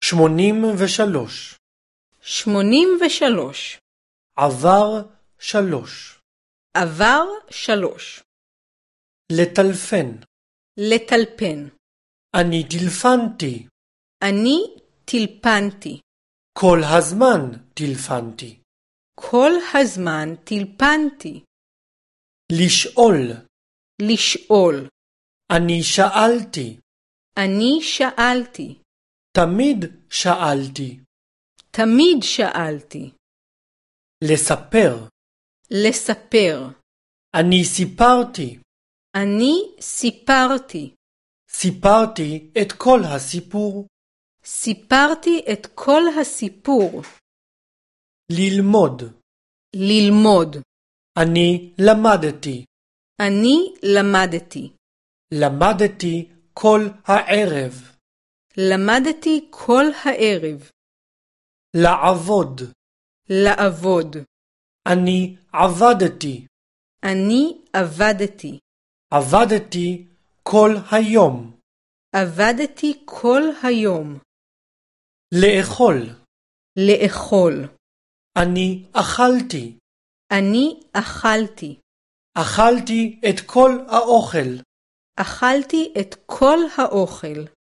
83 83 עבר 3 עבר 3 לטלפן לטלפן אני טלפנתי אני טלפנתי כל הזמן טלפנתי כל הזמן טלפנתי לשאול לשאול אני שאלתי אני שאלתי תמיד שאלתי תמיד שאלתי לספר לספר אני סיפרתי אני סיפרתי סיפרתי את כל הסיפור סיפרתי את כל הסיפור ללמוד ללמוד אני למדתי אני למדתי למדתי כל הערב למדתי כל הערב לעבוד לעבוד אני עבדתי אני עבדתי עבדתי כל היום עבדתי כל היום לאכול לאכול אני אכלתי אני אכלתי אכלתי את כל האוכל אכלתי את כל האוכל